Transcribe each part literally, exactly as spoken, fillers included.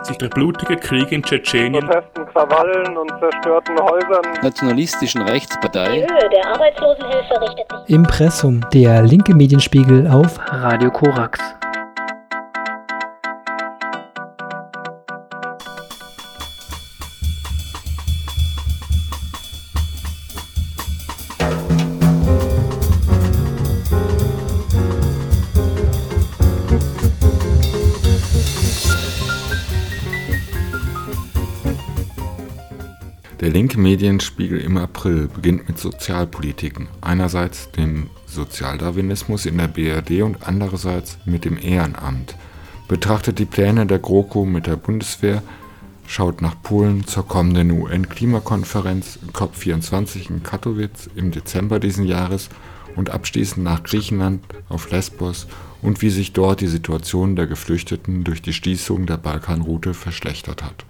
sich der blutige Krieg in Tschetschenien, Protesten, Krawallen und zerstörten Häusern, nationalistischen Rechtspartei. Die Höhe der Arbeitslosenhilfe richtet sich. Impressum, der linke Medienspiegel auf Radio Korax. Der linke Medienspiegel im April beginnt mit Sozialpolitiken, einerseits dem Sozialdarwinismus in der B R D und andererseits mit dem Ehrenamt, betrachtet die Pläne der GroKo mit der Bundeswehr, schaut nach Polen zur kommenden U N-Klimakonferenz C O P vierundzwanzig in Katowice im Dezember diesen Jahres und abschließend nach Griechenland, auf Lesbos und wie sich dort die Situation der Geflüchteten durch die Schließung der Balkanroute verschlechtert hat.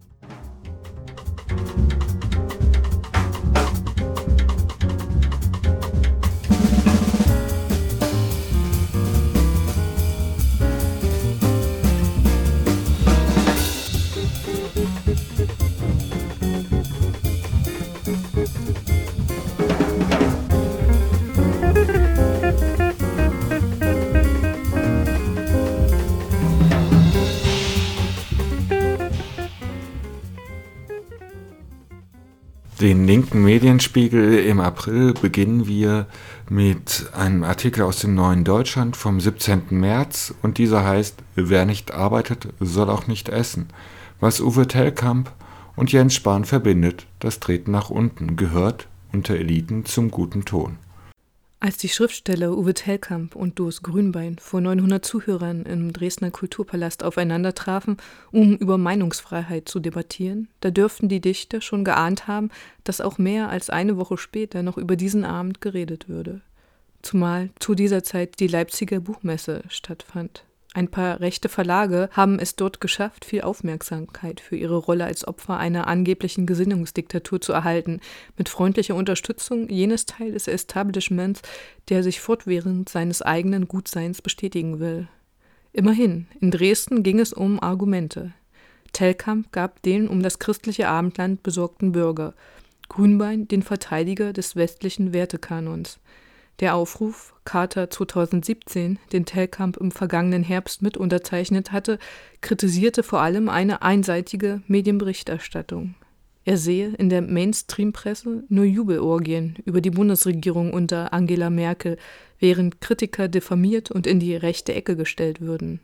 Den linken Medienspiegel im April beginnen wir mit einem Artikel aus dem Neuen Deutschland vom siebzehnten März und dieser heißt „Wer nicht arbeitet, soll auch nicht essen“. Was Uwe Tellkamp und Jens Spahn verbindet, das Treten nach unten, gehört unter Eliten zum guten Ton. Als die Schriftsteller Uwe Tellkamp und Doris Grünbein vor neunhundert Zuhörern im Dresdner Kulturpalast aufeinander trafen, um über Meinungsfreiheit zu debattieren, da dürften die Dichter schon geahnt haben, dass auch mehr als eine Woche später noch über diesen Abend geredet würde. Zumal zu dieser Zeit die Leipziger Buchmesse stattfand. Ein paar rechte Verlage haben es dort geschafft, viel Aufmerksamkeit für ihre Rolle als Opfer einer angeblichen Gesinnungsdiktatur zu erhalten, mit freundlicher Unterstützung jenes Teil des Establishments, der sich fortwährend seines eigenen Gutseins bestätigen will. Immerhin, in Dresden ging es um Argumente. Tellkamp gab den um das christliche Abendland besorgten Bürger, Grünbein den Verteidiger des westlichen Wertekanons. Der Aufruf, Charta zweitausendsiebzehn, den Tellkamp im vergangenen Herbst mit unterzeichnet hatte, kritisierte vor allem eine einseitige Medienberichterstattung. Er sehe in der Mainstream-Presse nur Jubelorgien über die Bundesregierung unter Angela Merkel, während Kritiker diffamiert und in die rechte Ecke gestellt würden.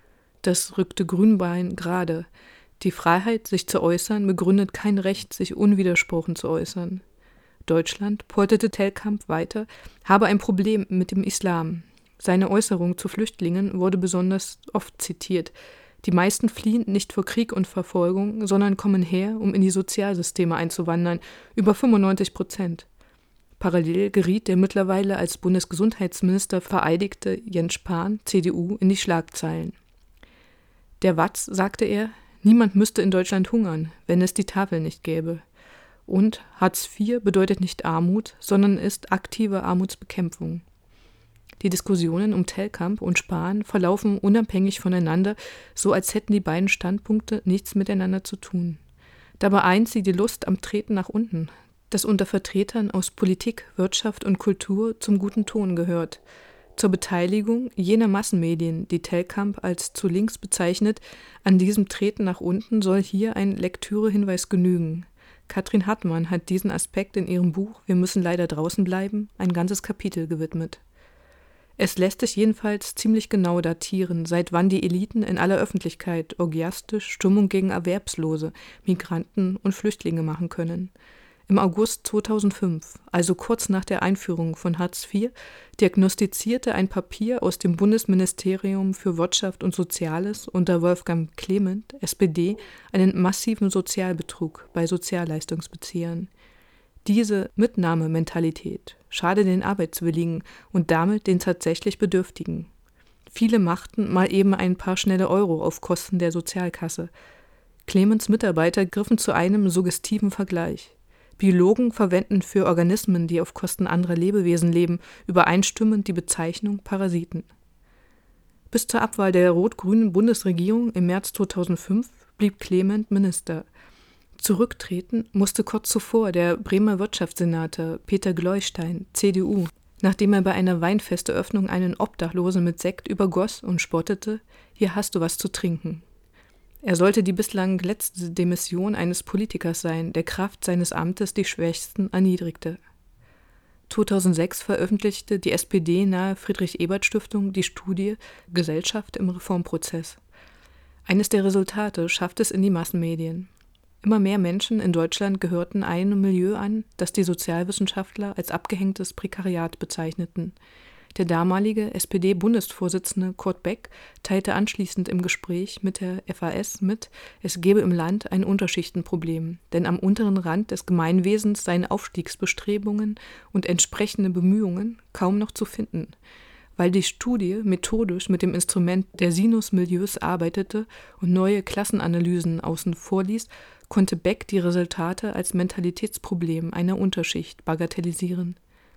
Das rückte Grünbein gerade. Die Freiheit, sich zu äußern, begründet kein Recht, sich unwidersprochen zu äußern. Deutschland, polterte Tellkamp weiter, habe ein Problem mit dem Islam. Seine Äußerung zu Flüchtlingen wurde besonders oft zitiert. Die meisten fliehen nicht vor Krieg und Verfolgung, sondern kommen her, um in die Sozialsysteme einzuwandern, über fünfundneunzig Prozent. Parallel geriet der mittlerweile als Bundesgesundheitsminister vereidigte Jens Spahn, C D U, in die Schlagzeilen. Der Watz, sagte er, niemand müsste in Deutschland hungern, wenn es die Tafel nicht gäbe. Und Hartz vier bedeutet nicht Armut, sondern ist aktive Armutsbekämpfung. Die Diskussionen um Tellkamp und Spahn verlaufen unabhängig voneinander, so als hätten die beiden Standpunkte nichts miteinander zu tun. Dabei eint sie die Lust am Treten nach unten, das unter Vertretern aus Politik, Wirtschaft und Kultur zum guten Ton gehört. Zur Beteiligung jener Massenmedien, die Tellkamp als zu links bezeichnet, an diesem Treten nach unten soll hier ein Lektürehinweis genügen. Katrin Hartmann hat diesen Aspekt in ihrem Buch »Wir müssen leider draußen bleiben« ein ganzes Kapitel gewidmet. Es lässt sich jedenfalls ziemlich genau datieren, seit wann die Eliten in aller Öffentlichkeit orgiastisch Stimmung gegen Erwerbslose, Migranten und Flüchtlinge machen können. Im August zweitausendfünf, also kurz nach der Einführung von Hartz vier, diagnostizierte ein Papier aus dem Bundesministerium für Wirtschaft und Soziales unter Wolfgang Clement, S P D, einen massiven Sozialbetrug bei Sozialleistungsbeziehern. Diese Mitnahmementalität schade den Arbeitswilligen und damit den tatsächlich Bedürftigen. Viele machten mal eben ein paar schnelle Euro auf Kosten der Sozialkasse. Clements Mitarbeiter griffen zu einem suggestiven Vergleich. Biologen verwenden für Organismen, die auf Kosten anderer Lebewesen leben, übereinstimmend die Bezeichnung Parasiten. Bis zur Abwahl der rot-grünen Bundesregierung im März zweitausendfünf blieb Clement Minister. Zurücktreten musste kurz zuvor der Bremer Wirtschaftssenator Peter Gleustein, C D U, nachdem er bei einer Weinfesteröffnung einen Obdachlosen mit Sekt übergoss und spottete: „Hier hast du was zu trinken." Er sollte die bislang letzte Demission eines Politikers sein, der Kraft seines Amtes die Schwächsten erniedrigte. zweitausendsechs veröffentlichte die S P D-nahe Friedrich-Ebert-Stiftung die Studie »Gesellschaft im Reformprozess«. Eines der Resultate schafft es in die Massenmedien. Immer mehr Menschen in Deutschland gehörten einem Milieu an, das die Sozialwissenschaftler als abgehängtes Prekariat bezeichneten. Der damalige S P D-Bundesvorsitzende Kurt Beck teilte anschließend im Gespräch mit der F A S mit, es gebe im Land ein Unterschichtenproblem, denn am unteren Rand des Gemeinwesens seien Aufstiegsbestrebungen und entsprechende Bemühungen kaum noch zu finden. Weil die Studie methodisch mit dem Instrument der Sinusmilieus arbeitete und neue Klassenanalysen außen vor ließ, konnte Beck die Resultate als Mentalitätsproblem einer Unterschicht bagatellisieren.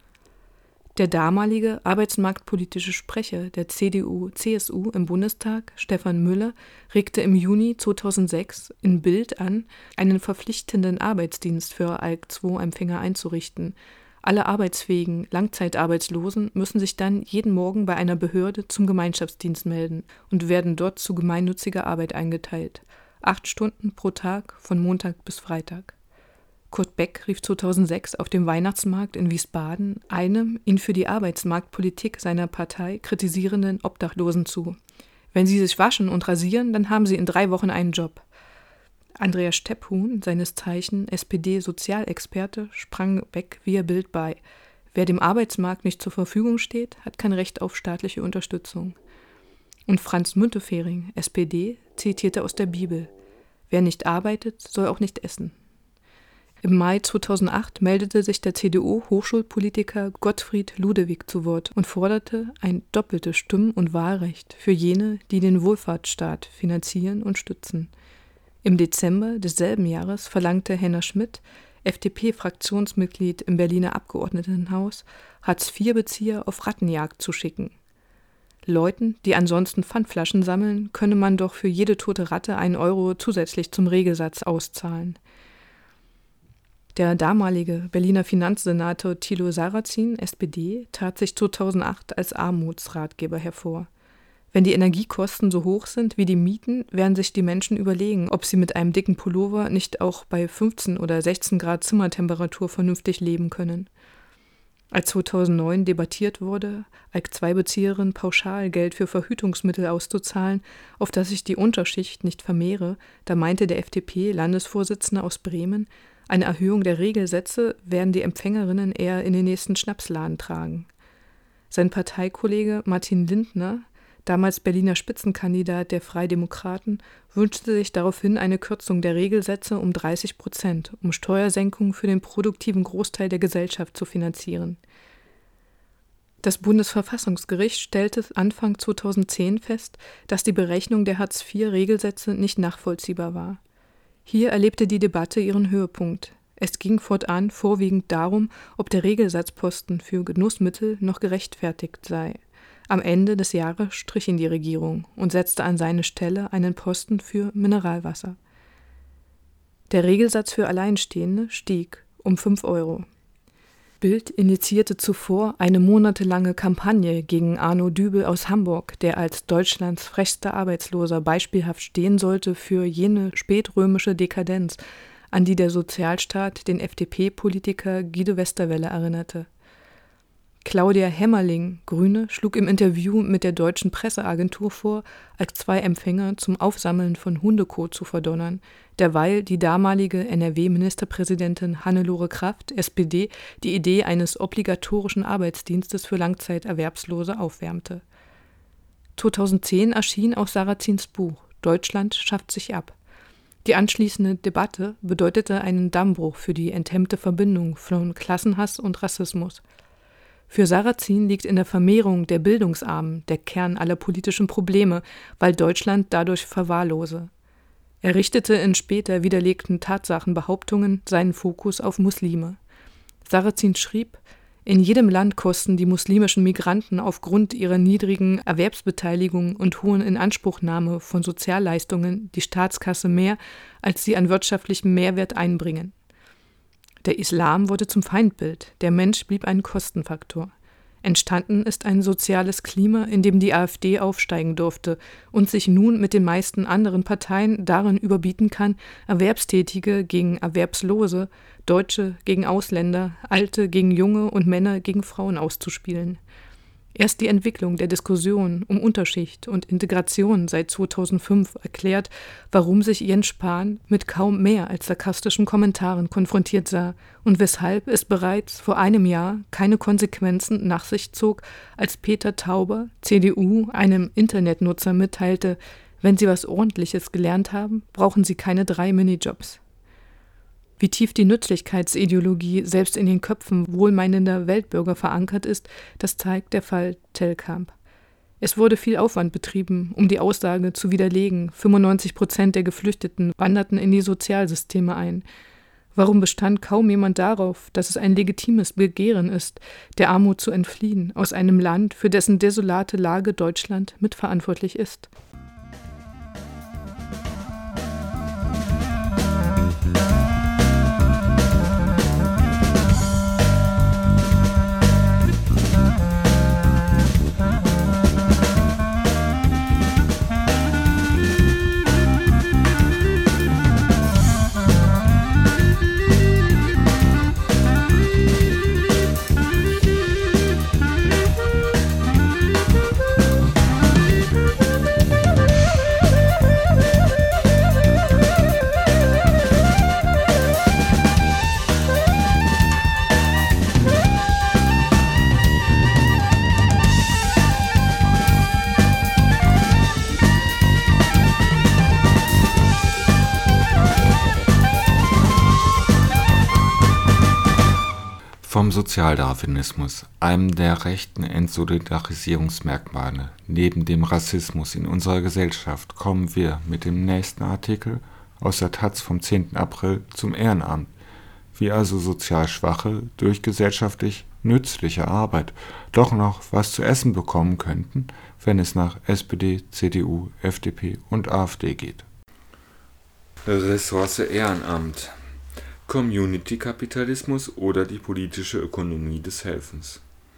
Der damalige arbeitsmarktpolitische Sprecher der C D U C S U im Bundestag, Stefan Müller, regte im Juni zweitausendsechs in Bild an, einen verpflichtenden Arbeitsdienst für A L K zwei Empfänger einzurichten. Alle arbeitsfähigen Langzeitarbeitslosen müssen sich dann jeden Morgen bei einer Behörde zum Gemeinschaftsdienst melden und werden dort zu gemeinnütziger Arbeit eingeteilt. Acht Stunden pro Tag von Montag bis Freitag. Kurt Beck rief zweitausendsechs auf dem Weihnachtsmarkt in Wiesbaden einem ihn für die Arbeitsmarktpolitik seiner Partei kritisierenden Obdachlosen zu. Wenn Sie sich waschen und rasieren, dann haben Sie in drei Wochen einen Job. Andreas Stephuhn, seines Zeichen S P D-Sozialexperte, sprang Beck via Bild bei. Wer dem Arbeitsmarkt nicht zur Verfügung steht, hat kein Recht auf staatliche Unterstützung. Und Franz Müntefering, S P D, zitierte aus der Bibel: Wer nicht arbeitet, soll auch nicht essen. Im Mai zweitausendacht meldete sich der C D U-Hochschulpolitiker Gottfried Ludewig zu Wort und forderte ein doppeltes Stimm- und Wahlrecht für jene, die den Wohlfahrtsstaat finanzieren und stützen. Im Dezember desselben Jahres verlangte Henner Schmidt, F D P-Fraktionsmitglied im Berliner Abgeordnetenhaus, Hartz-vier-Bezieher auf Rattenjagd zu schicken. Leuten, die ansonsten Pfandflaschen sammeln, könne man doch für jede tote Ratte einen Euro zusätzlich zum Regelsatz auszahlen. Der damalige Berliner Finanzsenator Thilo Sarrazin, S P D, tat sich zweitausendacht als Armutsratgeber hervor. Wenn die Energiekosten so hoch sind wie die Mieten, werden sich die Menschen überlegen, ob sie mit einem dicken Pullover nicht auch bei fünfzehn oder sechzehn Grad Zimmertemperatur vernünftig leben können. Als zweitausendneun debattiert wurde, A L K zwei Bezieherinnen Pauschalgeld für Verhütungsmittel auszuzahlen, auf das sich die Unterschicht nicht vermehre, da meinte der F D P-Landesvorsitzende aus Bremen, eine Erhöhung der Regelsätze werden die Empfängerinnen eher in den nächsten Schnapsladen tragen. Sein Parteikollege Martin Lindner, damals Berliner Spitzenkandidat der Freidemokraten, wünschte sich daraufhin eine Kürzung der Regelsätze um dreißig Prozent, um Steuersenkungen für den produktiven Großteil der Gesellschaft zu finanzieren. Das Bundesverfassungsgericht stellte Anfang zweitausendzehn fest, dass die Berechnung der Hartz-vier-Regelsätze nicht nachvollziehbar war. Hier erlebte die Debatte ihren Höhepunkt. Es ging fortan vorwiegend darum, ob der Regelsatzposten für Genussmittel noch gerechtfertigt sei. Am Ende des Jahres strich ihn die Regierung und setzte an seine Stelle einen Posten für Mineralwasser. Der Regelsatz für Alleinstehende stieg um fünf Euro. Bild initiierte zuvor eine monatelange Kampagne gegen Arno Dübel aus Hamburg, der als Deutschlands frechster Arbeitsloser beispielhaft stehen sollte für jene spätrömische Dekadenz, an die der Sozialstaat den F D P-Politiker Guido Westerwelle erinnerte. Claudia Hämmerling, Grüne, schlug im Interview mit der Deutschen Presseagentur vor, A L K zwei Empfänger zum Aufsammeln von Hundekot zu verdonnern, derweil die damalige N R W-Ministerpräsidentin Hannelore Kraft, S P D, die Idee eines obligatorischen Arbeitsdienstes für Langzeiterwerbslose aufwärmte. zweitausendzehn erschien auch Sarrazins Buch »Deutschland schafft sich ab«. Die anschließende Debatte bedeutete einen Dammbruch für die enthemmte Verbindung von Klassenhass und Rassismus. Für Sarrazin liegt in der Vermehrung der Bildungsarmen der Kern aller politischen Probleme, weil Deutschland dadurch verwahrlose. Er richtete in später widerlegten Tatsachenbehauptungen seinen Fokus auf Muslime. Sarrazin schrieb: In jedem Land kosten die muslimischen Migranten aufgrund ihrer niedrigen Erwerbsbeteiligung und hohen Inanspruchnahme von Sozialleistungen die Staatskasse mehr, als sie an wirtschaftlichem Mehrwert einbringen. Der Islam wurde zum Feindbild, der Mensch blieb ein Kostenfaktor. Entstanden ist ein soziales Klima, in dem die AfD aufsteigen durfte und sich nun mit den meisten anderen Parteien darin überbieten kann, Erwerbstätige gegen Erwerbslose, Deutsche gegen Ausländer, Alte gegen Junge und Männer gegen Frauen auszuspielen. Erst die Entwicklung der Diskussion um Unterschicht und Integration seit zweitausendfünf erklärt, warum sich Jens Spahn mit kaum mehr als sarkastischen Kommentaren konfrontiert sah und weshalb es bereits vor einem Jahr keine Konsequenzen nach sich zog, als Peter Tauber, C D U, einem Internetnutzer mitteilte, wenn Sie was Ordentliches gelernt haben, brauchen Sie keine drei Minijobs. Wie tief die Nützlichkeitsideologie selbst in den Köpfen wohlmeinender Weltbürger verankert ist, das zeigt der Fall Telkamp. Es wurde viel Aufwand betrieben, um die Aussage zu widerlegen, fünfundneunzig Prozent der Geflüchteten wanderten in die Sozialsysteme ein. Warum bestand kaum jemand darauf, dass es ein legitimes Begehren ist, der Armut zu entfliehen, aus einem Land, für dessen desolate Lage Deutschland mitverantwortlich ist? Vom Sozialdarwinismus, einem der rechten Entsolidarisierungsmerkmale, neben dem Rassismus in unserer Gesellschaft, kommen wir mit dem nächsten Artikel aus der Taz vom zehnten April zum Ehrenamt, wie also sozial Schwache durch gesellschaftlich nützliche Arbeit doch noch was zu essen bekommen könnten, wenn es nach S P D, C D U, F D P und AfD geht. Ressource Ehrenamt. Community-Kapitalismus oder die politische Ökonomie des Helfens.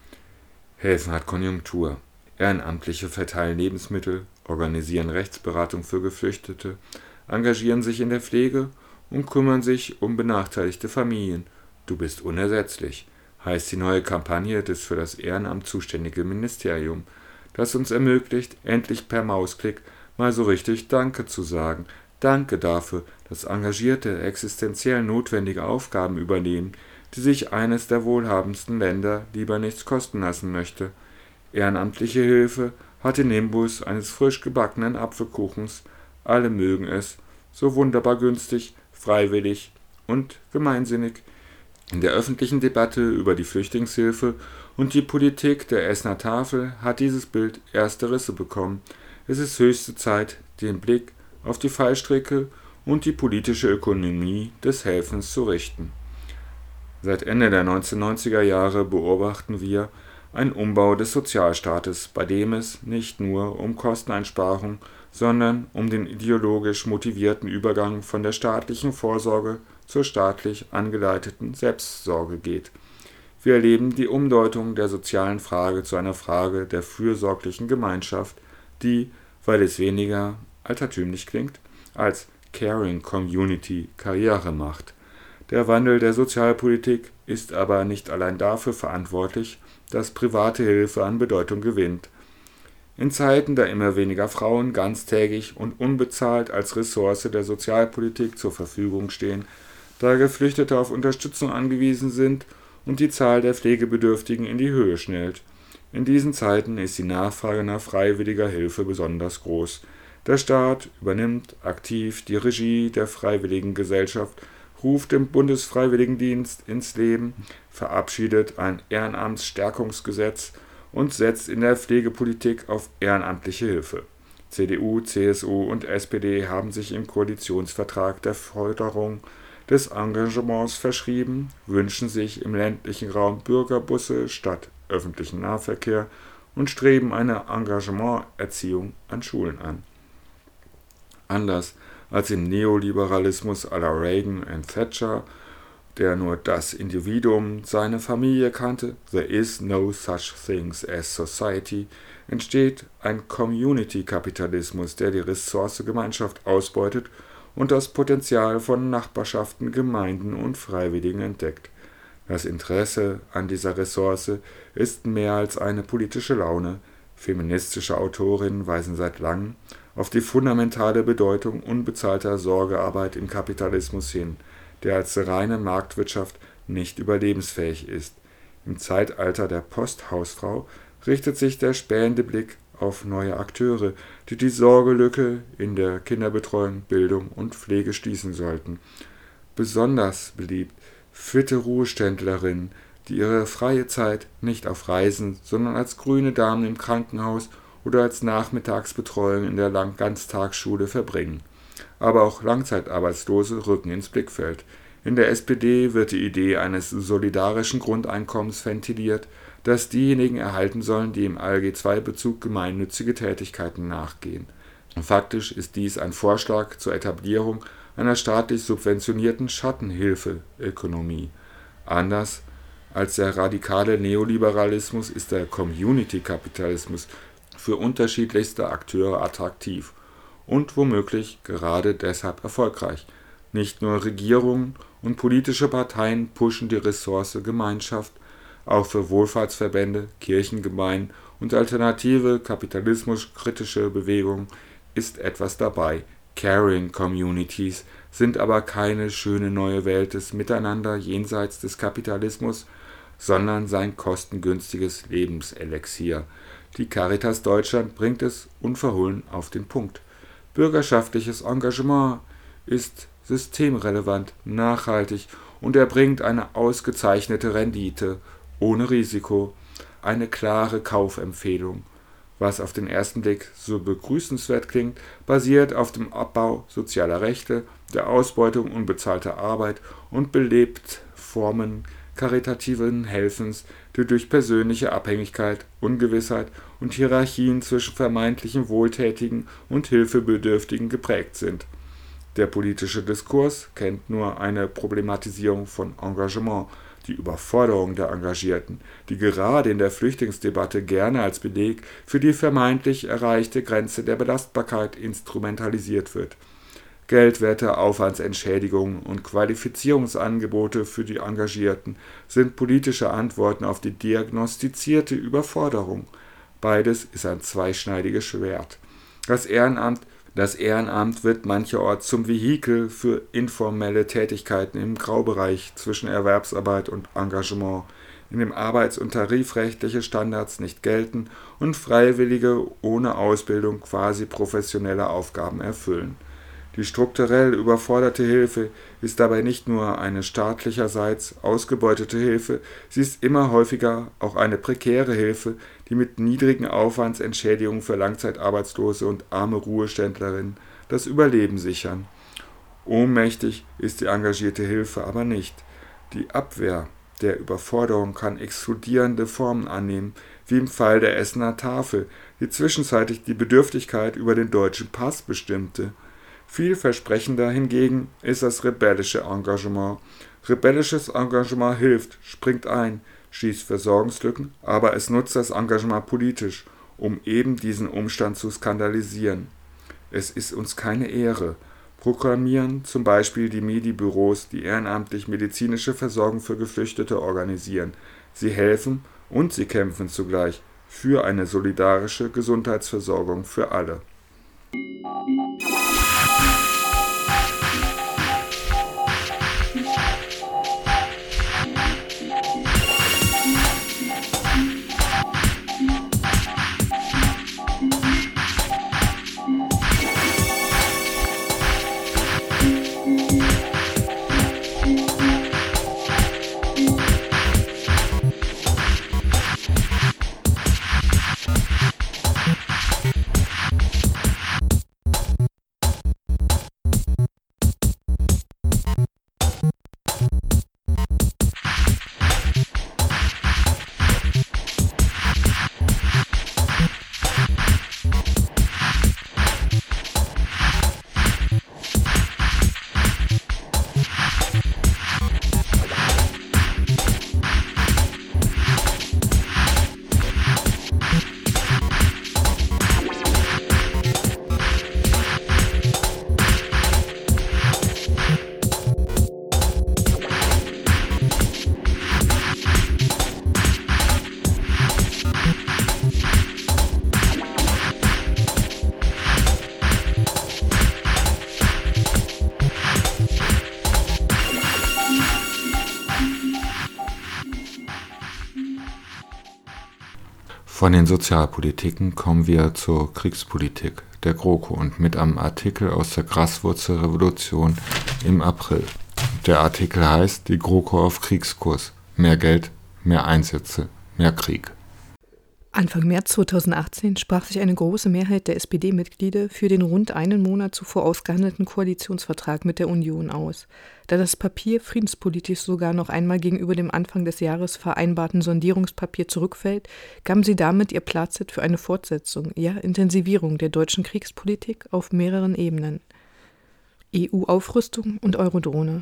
Helfen hat Konjunktur. Ehrenamtliche verteilen Lebensmittel, organisieren Rechtsberatung für Geflüchtete, engagieren sich in der Pflege und kümmern sich um benachteiligte Familien. Du bist unersetzlich, heißt die neue Kampagne des für das Ehrenamt zuständigen Ministerium, das uns ermöglicht, endlich per Mausklick mal so richtig Danke zu sagen. Danke dafür, dass Engagierte existenziell notwendige Aufgaben übernehmen, die sich eines der wohlhabendsten Länder lieber nichts kosten lassen möchte. Ehrenamtliche Hilfe hat den Nimbus eines frisch gebackenen Apfelkuchens. Alle mögen es, so wunderbar günstig, freiwillig und gemeinsinnig. In der öffentlichen Debatte über die Flüchtlingshilfe und die Politik der Essener Tafel hat dieses Bild erste Risse bekommen. Es ist höchste Zeit, den Blick auf die Fallstricke und die politische Ökonomie des Helfens zu richten. Seit Ende der neunzehnhundertneunziger Jahre beobachten wir einen Umbau des Sozialstaates, bei dem es nicht nur um Kosteneinsparung, sondern um den ideologisch motivierten Übergang von der staatlichen Vorsorge zur staatlich angeleiteten Selbstsorge geht. Wir erleben die Umdeutung der sozialen Frage zu einer Frage der fürsorglichen Gemeinschaft, die, weil es weniger altertümlich klingt, als Caring Community Karriere macht. Der Wandel der Sozialpolitik ist aber nicht allein dafür verantwortlich, dass private Hilfe an Bedeutung gewinnt. In Zeiten, da immer weniger Frauen ganztägig und unbezahlt als Ressource der Sozialpolitik zur Verfügung stehen, da Geflüchtete auf Unterstützung angewiesen sind und die Zahl der Pflegebedürftigen in die Höhe schnellt. In diesen Zeiten ist die Nachfrage nach freiwilliger Hilfe besonders groß. Der Staat übernimmt aktiv die Regie der Freiwilligengesellschaft, ruft den Bundesfreiwilligendienst ins Leben, verabschiedet ein Ehrenamtsstärkungsgesetz und setzt in der Pflegepolitik auf ehrenamtliche Hilfe. C D U, C S U und S P D haben sich im Koalitionsvertrag der Förderung des Engagements verschrieben, wünschen sich im ländlichen Raum Bürgerbusse statt öffentlichen Nahverkehr und streben eine Engagementerziehung an Schulen an. Anders als im Neoliberalismus à la Reagan und Thatcher, der nur das Individuum, seine Familie kannte, there is no such things as society, entsteht ein Community-Kapitalismus, der die Ressource Gemeinschaft ausbeutet und das Potenzial von Nachbarschaften, Gemeinden und Freiwilligen entdeckt. Das Interesse an dieser Ressource ist mehr als eine politische Laune. Feministische Autorinnen weisen seit langem auf die fundamentale Bedeutung unbezahlter Sorgearbeit im Kapitalismus hin, der als reine Marktwirtschaft nicht überlebensfähig ist. Im Zeitalter der Posthausfrau richtet sich der spähende Blick auf neue Akteure, die die Sorgelücke in der Kinderbetreuung, Bildung und Pflege schließen sollten. Besonders beliebt fitte Ruheständlerinnen, die ihre freie Zeit nicht auf Reisen, sondern als grüne Damen im Krankenhaus oder als Nachmittagsbetreuung in der Ganztagsschule verbringen. Aber auch Langzeitarbeitslose rücken ins Blickfeld. In der S P D wird die Idee eines solidarischen Grundeinkommens ventiliert, das diejenigen erhalten sollen, die im A L G zwei Bezug gemeinnützige Tätigkeiten nachgehen. Faktisch ist dies ein Vorschlag zur Etablierung einer staatlich subventionierten Schattenhilfeökonomie. Anders als der radikale Neoliberalismus ist der Community-Kapitalismus für unterschiedlichste Akteure attraktiv und womöglich gerade deshalb erfolgreich. Nicht nur Regierungen und politische Parteien pushen die Ressource Gemeinschaft, auch für Wohlfahrtsverbände, Kirchengemeinden und alternative kapitalismuskritische Bewegungen ist etwas dabei. Caring Communities sind aber keine schöne neue Welt des Miteinander jenseits des Kapitalismus, sondern sein kostengünstiges Lebenselixier. Die Caritas Deutschland bringt es unverhohlen auf den Punkt. Bürgerschaftliches Engagement ist systemrelevant, nachhaltig und erbringt eine ausgezeichnete Rendite, ohne Risiko, eine klare Kaufempfehlung. Was auf den ersten Blick so begrüßenswert klingt, basiert auf dem Abbau sozialer Rechte, der Ausbeutung unbezahlter Arbeit und belebt Formen karitativen Helfens, die durch persönliche Abhängigkeit, Ungewissheit und Hierarchien zwischen vermeintlichen Wohltätigen und Hilfebedürftigen geprägt sind. Der politische Diskurs kennt nur eine Problematisierung von Engagement, die Überforderung der Engagierten, die gerade in der Flüchtlingsdebatte gerne als Beleg für die vermeintlich erreichte Grenze der Belastbarkeit instrumentalisiert wird. Geldwerte Aufwandsentschädigungen und Qualifizierungsangebote für die Engagierten sind politische Antworten auf die diagnostizierte Überforderung. Beides ist ein zweischneidiges Schwert. Das Ehrenamt Das Ehrenamt wird mancherorts zum Vehikel für informelle Tätigkeiten im Graubereich zwischen Erwerbsarbeit und Engagement, in dem arbeits- und tarifrechtliche Standards nicht gelten und Freiwillige ohne Ausbildung quasi professionelle Aufgaben erfüllen. Die strukturell überforderte Hilfe ist dabei nicht nur eine staatlicherseits ausgebeutete Hilfe, sie ist immer häufiger auch eine prekäre Hilfe, die mit niedrigen Aufwandsentschädigungen für Langzeitarbeitslose und arme Ruheständlerinnen das Überleben sichern. Ohnmächtig ist die engagierte Hilfe aber nicht. Die Abwehr der Überforderung kann exkludierende Formen annehmen, wie im Fall der Essener Tafel, die zwischenzeitlich die Bedürftigkeit über den deutschen Pass bestimmte. Vielversprechender hingegen ist das rebellische Engagement. Rebellisches Engagement hilft, springt ein, schließt Versorgungslücken, aber es nutzt das Engagement politisch, um eben diesen Umstand zu skandalisieren. Es ist uns keine Ehre, proklamieren zum Beispiel die Medi-Büros, die ehrenamtlich medizinische Versorgung für Geflüchtete organisieren. Sie helfen und sie kämpfen zugleich für eine solidarische Gesundheitsversorgung für alle. Von den Sozialpolitiken kommen wir zur Kriegspolitik der GroKo und mit einem Artikel aus der Graswurzelrevolution im April. Der Artikel heißt Die GroKo auf Kriegskurs. Mehr Geld, mehr Einsätze, mehr Krieg. Anfang März zweitausendachtzehn sprach sich eine große Mehrheit der S P D-Mitglieder für den rund einen Monat zuvor ausgehandelten Koalitionsvertrag mit der Union aus. Da das Papier friedenspolitisch sogar noch einmal gegenüber dem Anfang des Jahres vereinbarten Sondierungspapier zurückfällt, gaben sie damit ihr Fazit für eine Fortsetzung, ja Intensivierung der deutschen Kriegspolitik auf mehreren Ebenen. E U-Aufrüstung und Eurodrohne.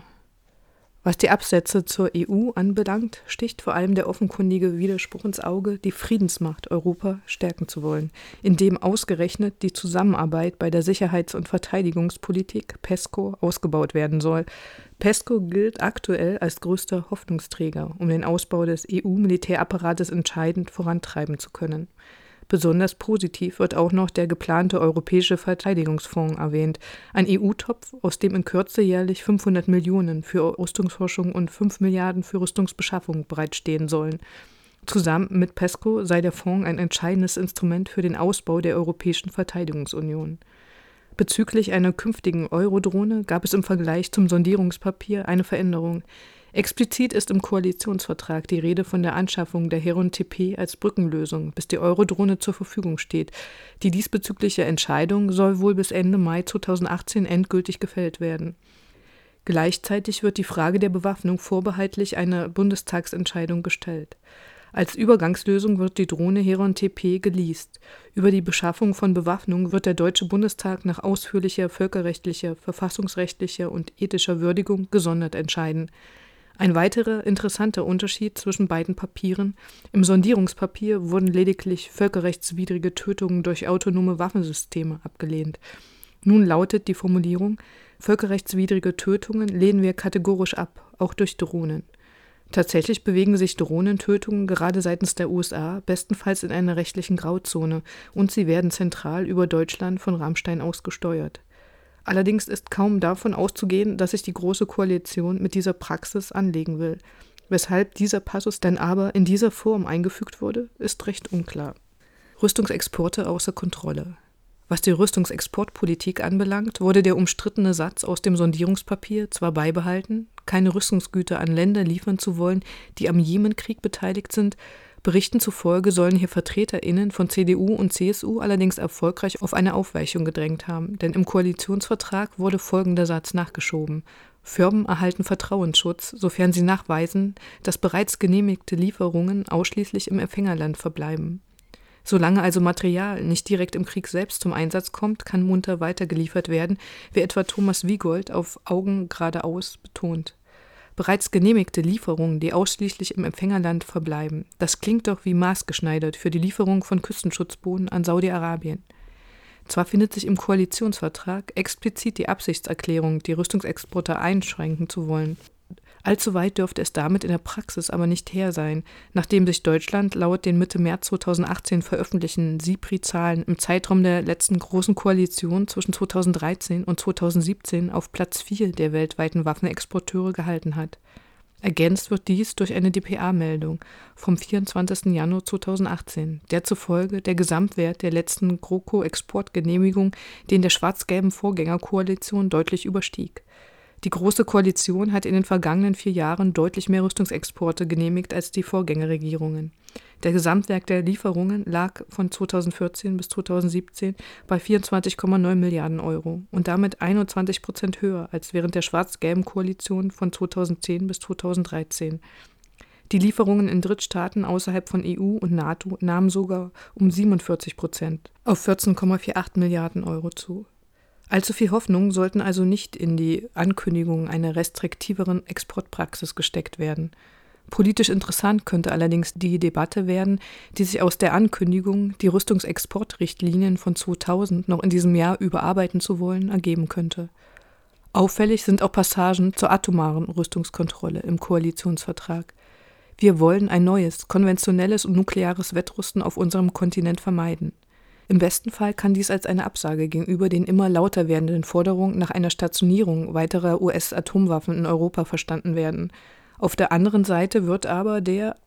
Was die Absätze zur E U anbelangt, sticht vor allem der offenkundige Widerspruch ins Auge, die Friedensmacht Europa stärken zu wollen, indem ausgerechnet die Zusammenarbeit bei der Sicherheits- und Verteidigungspolitik PESCO ausgebaut werden soll. PESCO gilt aktuell als größter Hoffnungsträger, um den Ausbau des E U-Militärapparates entscheidend vorantreiben zu können. Besonders positiv wird auch noch der geplante Europäische Verteidigungsfonds erwähnt, ein E U-Topf, aus dem in Kürze jährlich fünfhundert Millionen für Rüstungsforschung und fünf Milliarden für Rüstungsbeschaffung bereitstehen sollen. Zusammen mit PESCO sei der Fonds ein entscheidendes Instrument für den Ausbau der Europäischen Verteidigungsunion. Bezüglich einer künftigen Eurodrohne gab es im Vergleich zum Sondierungspapier eine Veränderung. Explizit ist im Koalitionsvertrag die Rede von der Anschaffung der Heron T P als Brückenlösung, bis die Eurodrohne zur Verfügung steht. Die diesbezügliche Entscheidung soll wohl bis Ende Mai zweitausendachtzehn endgültig gefällt werden. Gleichzeitig wird die Frage der Bewaffnung vorbehaltlich einer Bundestagsentscheidung gestellt. Als Übergangslösung wird die Drohne Heron T P geleast. Über die Beschaffung von Bewaffnung wird der Deutsche Bundestag nach ausführlicher völkerrechtlicher, verfassungsrechtlicher und ethischer Würdigung gesondert entscheiden. Ein weiterer interessanter Unterschied zwischen beiden Papieren: Im Sondierungspapier wurden lediglich völkerrechtswidrige Tötungen durch autonome Waffensysteme abgelehnt. Nun lautet die Formulierung: Völkerrechtswidrige Tötungen lehnen wir kategorisch ab, auch durch Drohnen. Tatsächlich bewegen sich Drohnentötungen gerade seitens der U S A bestenfalls in einer rechtlichen Grauzone und sie werden zentral über Deutschland von Ramstein aus gesteuert. Allerdings ist kaum davon auszugehen, dass sich die Große Koalition mit dieser Praxis anlegen will. Weshalb dieser Passus dann aber in dieser Form eingefügt wurde, ist recht unklar. Rüstungsexporte außer Kontrolle. Was die Rüstungsexportpolitik anbelangt, wurde der umstrittene Satz aus dem Sondierungspapier zwar beibehalten, keine Rüstungsgüter an Länder liefern zu wollen, die am Jemenkrieg beteiligt sind. Berichten zufolge sollen hier VertreterInnen von C D U und C S U allerdings erfolgreich auf eine Aufweichung gedrängt haben, denn im Koalitionsvertrag wurde folgender Satz nachgeschoben: Firmen erhalten Vertrauensschutz, sofern sie nachweisen, dass bereits genehmigte Lieferungen ausschließlich im Empfängerland verbleiben. Solange also Material nicht direkt im Krieg selbst zum Einsatz kommt, kann munter weitergeliefert werden, wie etwa Thomas Wiegold auf Augen geradeaus betont. Bereits genehmigte Lieferungen, die ausschließlich im Empfängerland verbleiben. Das klingt doch wie maßgeschneidert für die Lieferung von Küstenschutzbooten an Saudi-Arabien. Zwar findet sich im Koalitionsvertrag explizit die Absichtserklärung, die Rüstungsexporte einschränken zu wollen. Allzu weit dürfte es damit in der Praxis aber nicht her sein, nachdem sich Deutschland laut den Mitte März zweitausendachtzehn veröffentlichten SIPRI-Zahlen im Zeitraum der letzten großen Koalition zwischen zweitausenddreizehn und zweitausendsiebzehn auf Platz vier der weltweiten Waffenexporteure gehalten hat. Ergänzt wird dies durch eine D P A-Meldung vom vierundzwanzigsten Januar zweitausendachtzehn, der zufolge der Gesamtwert der letzten GroKo-Exportgenehmigung den der schwarz-gelben Vorgängerkoalition deutlich überstieg. Die Große Koalition hat in den vergangenen vier Jahren deutlich mehr Rüstungsexporte genehmigt als die Vorgängerregierungen. Der Gesamtwert der Lieferungen lag von zweitausendvierzehn bis zweitausendsiebzehn bei vierundzwanzig Komma neun Milliarden Euro und damit einundzwanzig Prozent höher als während der schwarz-gelben Koalition von zweitausendzehn bis zweitausenddreizehn. Die Lieferungen in Drittstaaten außerhalb von E U und NATO nahmen sogar um siebenundvierzig Prozent auf vierzehn Komma achtundvierzig Milliarden Euro zu. Allzu viel Hoffnung sollten also nicht in die Ankündigung einer restriktiveren Exportpraxis gesteckt werden. Politisch interessant könnte allerdings die Debatte werden, die sich aus der Ankündigung, die Rüstungsexportrichtlinien von zweitausend noch in diesem Jahr überarbeiten zu wollen, ergeben könnte. Auffällig sind auch Passagen zur atomaren Rüstungskontrolle im Koalitionsvertrag. Wir wollen ein neues, konventionelles und nukleares Wettrüsten auf unserem Kontinent vermeiden. Im besten Fall kann dies als eine Absage gegenüber den immer lauter werdenden Forderungen nach einer Stationierung weiterer U S-Atomwaffen in Europa verstanden werden. Auf der anderen Seite wird aber der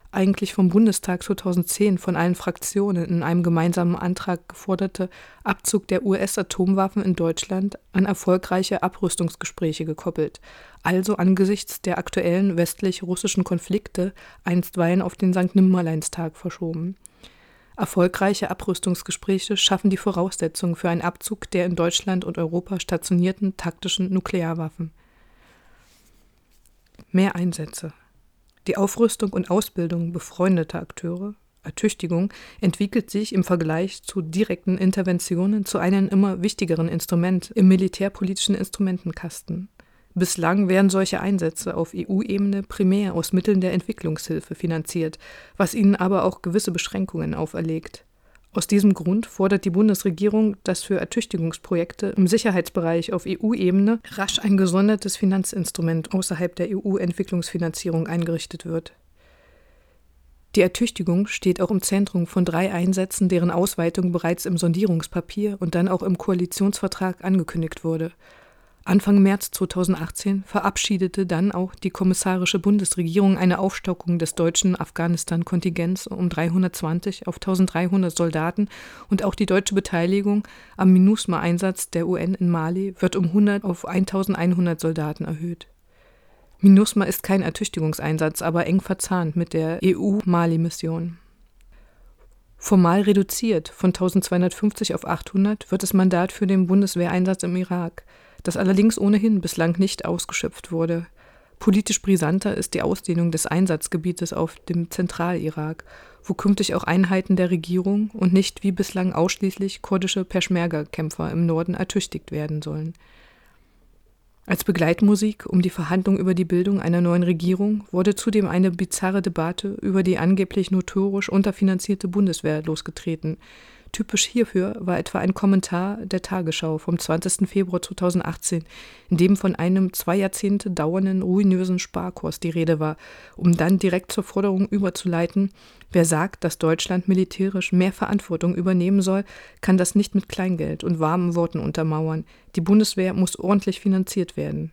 eigentlich vom Bundestag zweitausendzehn von allen Fraktionen in einem gemeinsamen Antrag geforderte Abzug der U S-Atomwaffen in Deutschland an erfolgreiche Abrüstungsgespräche gekoppelt, also angesichts der aktuellen westlich-russischen Konflikte einstweilen auf den Sankt Nimmerleinstag verschoben. Erfolgreiche Abrüstungsgespräche schaffen die Voraussetzungen für einen Abzug der in Deutschland und Europa stationierten taktischen Nuklearwaffen. Mehr Einsätze. Die Aufrüstung und Ausbildung befreundeter Akteure, Ertüchtigung, entwickelt sich im Vergleich zu direkten Interventionen zu einem immer wichtigeren Instrument im militärpolitischen Instrumentenkasten. Bislang werden solche Einsätze auf E U-Ebene primär aus Mitteln der Entwicklungshilfe finanziert, was ihnen aber auch gewisse Beschränkungen auferlegt. Aus diesem Grund fordert die Bundesregierung, dass für Ertüchtigungsprojekte im Sicherheitsbereich auf E U-Ebene rasch ein gesondertes Finanzinstrument außerhalb der E U-Entwicklungsfinanzierung eingerichtet wird. Die Ertüchtigung steht auch im Zentrum von drei Einsätzen, deren Ausweitung bereits im Sondierungspapier und dann auch im Koalitionsvertrag angekündigt wurde. Anfang März zweitausendachtzehn verabschiedete dann auch die kommissarische Bundesregierung eine Aufstockung des deutschen Afghanistan-Kontingents um dreihundertzwanzig auf eintausenddreihundert Soldaten und auch die deutsche Beteiligung am MINUSMA-Einsatz der U N in Mali wird um hundert auf eintausendeinhundert Soldaten erhöht. MINUSMA ist kein Ertüchtigungseinsatz, aber eng verzahnt mit der E U-Mali-Mission. Formal reduziert von eintausendzweihundertfünfzig auf achthundert wird das Mandat für den Bundeswehreinsatz im Irak, das allerdings ohnehin bislang nicht ausgeschöpft wurde. Politisch brisanter ist die Ausdehnung des Einsatzgebietes auf dem Zentralirak, wo künftig auch Einheiten der Regierung und nicht wie bislang ausschließlich kurdische Peschmerga-Kämpfer im Norden ertüchtigt werden sollen. Als Begleitmusik um die Verhandlung über die Bildung einer neuen Regierung wurde zudem eine bizarre Debatte über die angeblich notorisch unterfinanzierte Bundeswehr losgetreten. Typisch hierfür war etwa ein Kommentar der Tagesschau vom zwanzigsten Februar zweitausendachtzehn, in dem von einem zwei Jahrzehnte dauernden ruinösen Sparkurs die Rede war, um dann direkt zur Forderung überzuleiten: Wer sagt, dass Deutschland militärisch mehr Verantwortung übernehmen soll, kann das nicht mit Kleingeld und warmen Worten untermauern. Die Bundeswehr muss ordentlich finanziert werden.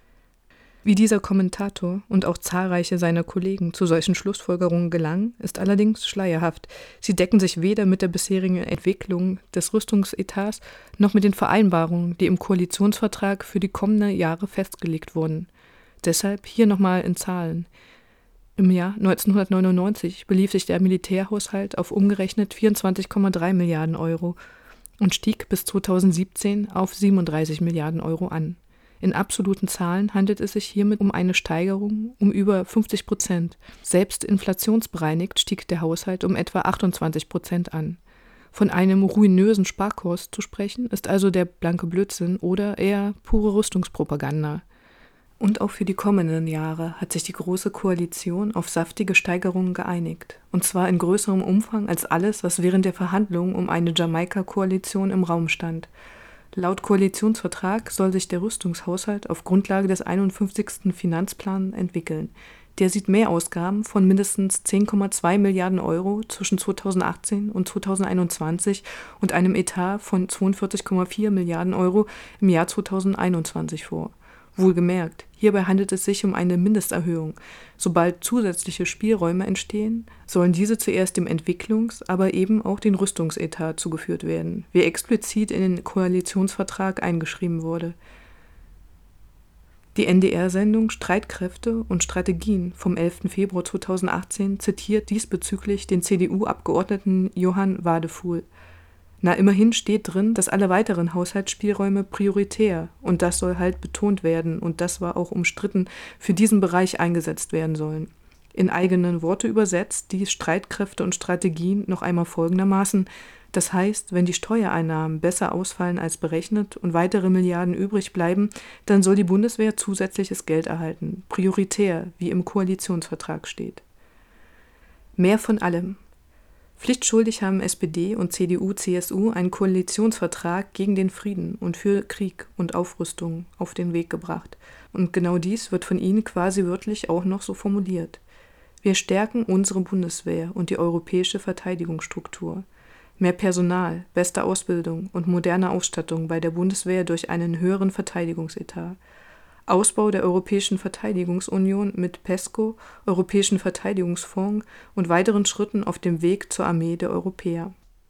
Wie dieser Kommentator und auch zahlreiche seiner Kollegen zu solchen Schlussfolgerungen gelangen, ist allerdings schleierhaft. Sie decken sich weder mit der bisherigen Entwicklung des Rüstungsetats noch mit den Vereinbarungen, die im Koalitionsvertrag für die kommenden Jahre festgelegt wurden. Deshalb hier nochmal in Zahlen. Im Jahr neunzehnhundertneunundneunzig belief sich der Militärhaushalt auf umgerechnet vierundzwanzig Komma drei Milliarden Euro und stieg bis zweitausendsiebzehn auf siebenunddreißig Milliarden Euro an. In absoluten Zahlen handelt es sich hiermit um eine Steigerung um über fünfzig Prozent. Selbst inflationsbereinigt stieg der Haushalt um etwa achtundzwanzig Prozent an. Von einem ruinösen Sparkurs zu sprechen, ist also der blanke Blödsinn oder eher pure Rüstungspropaganda. Und auch für die kommenden Jahre hat sich die Große Koalition auf saftige Steigerungen geeinigt. Und zwar in größerem Umfang als alles, was während der Verhandlungen um eine Jamaika-Koalition im Raum stand. Laut Koalitionsvertrag soll sich der Rüstungshaushalt auf Grundlage des einundfünfzigsten Finanzplans entwickeln. Der sieht Mehrausgaben von mindestens zehn Komma zwei Milliarden Euro zwischen zweitausendachtzehn und zweitausendeinundzwanzig und einem Etat von zweiundvierzig Komma vier Milliarden Euro im Jahr zweitausendeinundzwanzig vor. Wohlgemerkt, hierbei handelt es sich um eine Mindesterhöhung. Sobald zusätzliche Spielräume entstehen, sollen diese zuerst dem Entwicklungs-, aber eben auch den Rüstungsetat zugeführt werden, wie explizit in den Koalitionsvertrag eingeschrieben wurde. Die N D R-Sendung Streitkräfte und Strategien vom elften Februar zweitausendachtzehn zitiert diesbezüglich den C D U-Abgeordneten Johann Wadefuhl. Na, immerhin steht drin, dass alle weiteren Haushaltsspielräume prioritär, und das soll halt betont werden, und das war auch umstritten, für diesen Bereich eingesetzt werden sollen. In eigenen Worte übersetzt die Streitkräfte und Strategien noch einmal folgendermaßen: Das heißt, wenn die Steuereinnahmen besser ausfallen als berechnet und weitere Milliarden übrig bleiben, dann soll die Bundeswehr zusätzliches Geld erhalten, prioritär, wie im Koalitionsvertrag steht. Mehr von allem. Pflichtschuldig haben S P D und C D U C S U einen Koalitionsvertrag gegen den Frieden und für Krieg und Aufrüstung auf den Weg gebracht. Und genau dies wird von ihnen quasi wörtlich auch noch so formuliert. Wir stärken unsere Bundeswehr und die europäische Verteidigungsstruktur. Mehr Personal, beste Ausbildung und moderne Ausstattung bei der Bundeswehr durch einen höheren Verteidigungsetat. Ausbau der Europäischen Verteidigungsunion mit PESCO, Europäischen Verteidigungsfonds und weiteren Schritten auf dem Weg zur Armee der Europäer.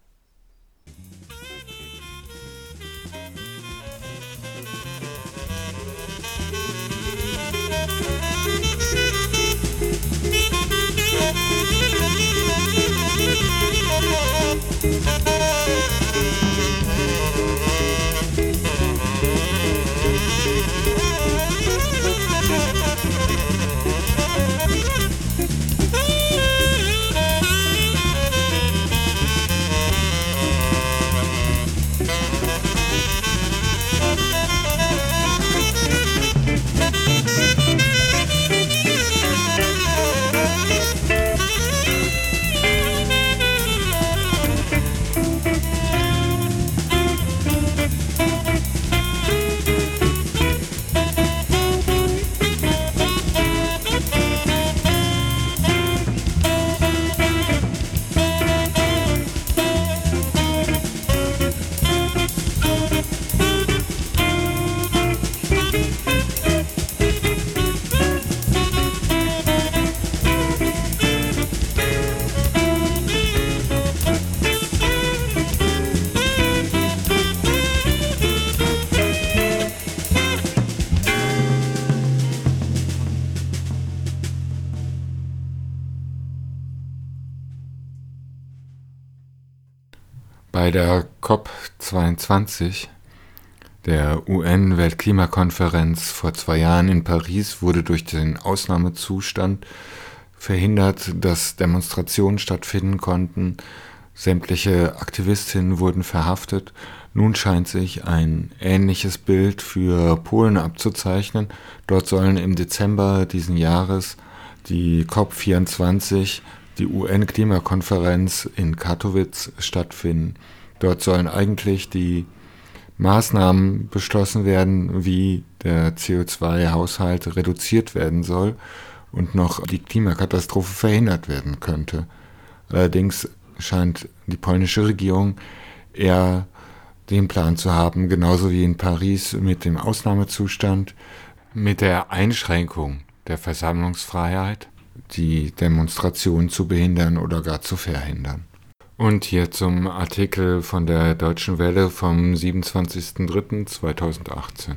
Bei der COP zweiundzwanzig, der U N-Weltklimakonferenz vor zwei Jahren in Paris, wurde durch den Ausnahmezustand verhindert, dass Demonstrationen stattfinden konnten. Sämtliche Aktivistinnen wurden verhaftet. Nun scheint sich ein ähnliches Bild für Polen abzuzeichnen. Dort sollen im Dezember diesen Jahres die COP vierundzwanzig, die U N-Klimakonferenz in Katowice, stattfinden. Dort sollen eigentlich die Maßnahmen beschlossen werden, wie der C O zwei Haushalt reduziert werden soll und noch die Klimakatastrophe verhindert werden könnte. Allerdings scheint die polnische Regierung eher den Plan zu haben, genauso wie in Paris mit dem Ausnahmezustand, mit der Einschränkung der Versammlungsfreiheit, die Demonstration zu behindern oder gar zu verhindern. Und hier zum Artikel von der Deutschen Welle vom siebenundzwanzigsten dritten zweitausendachtzehn.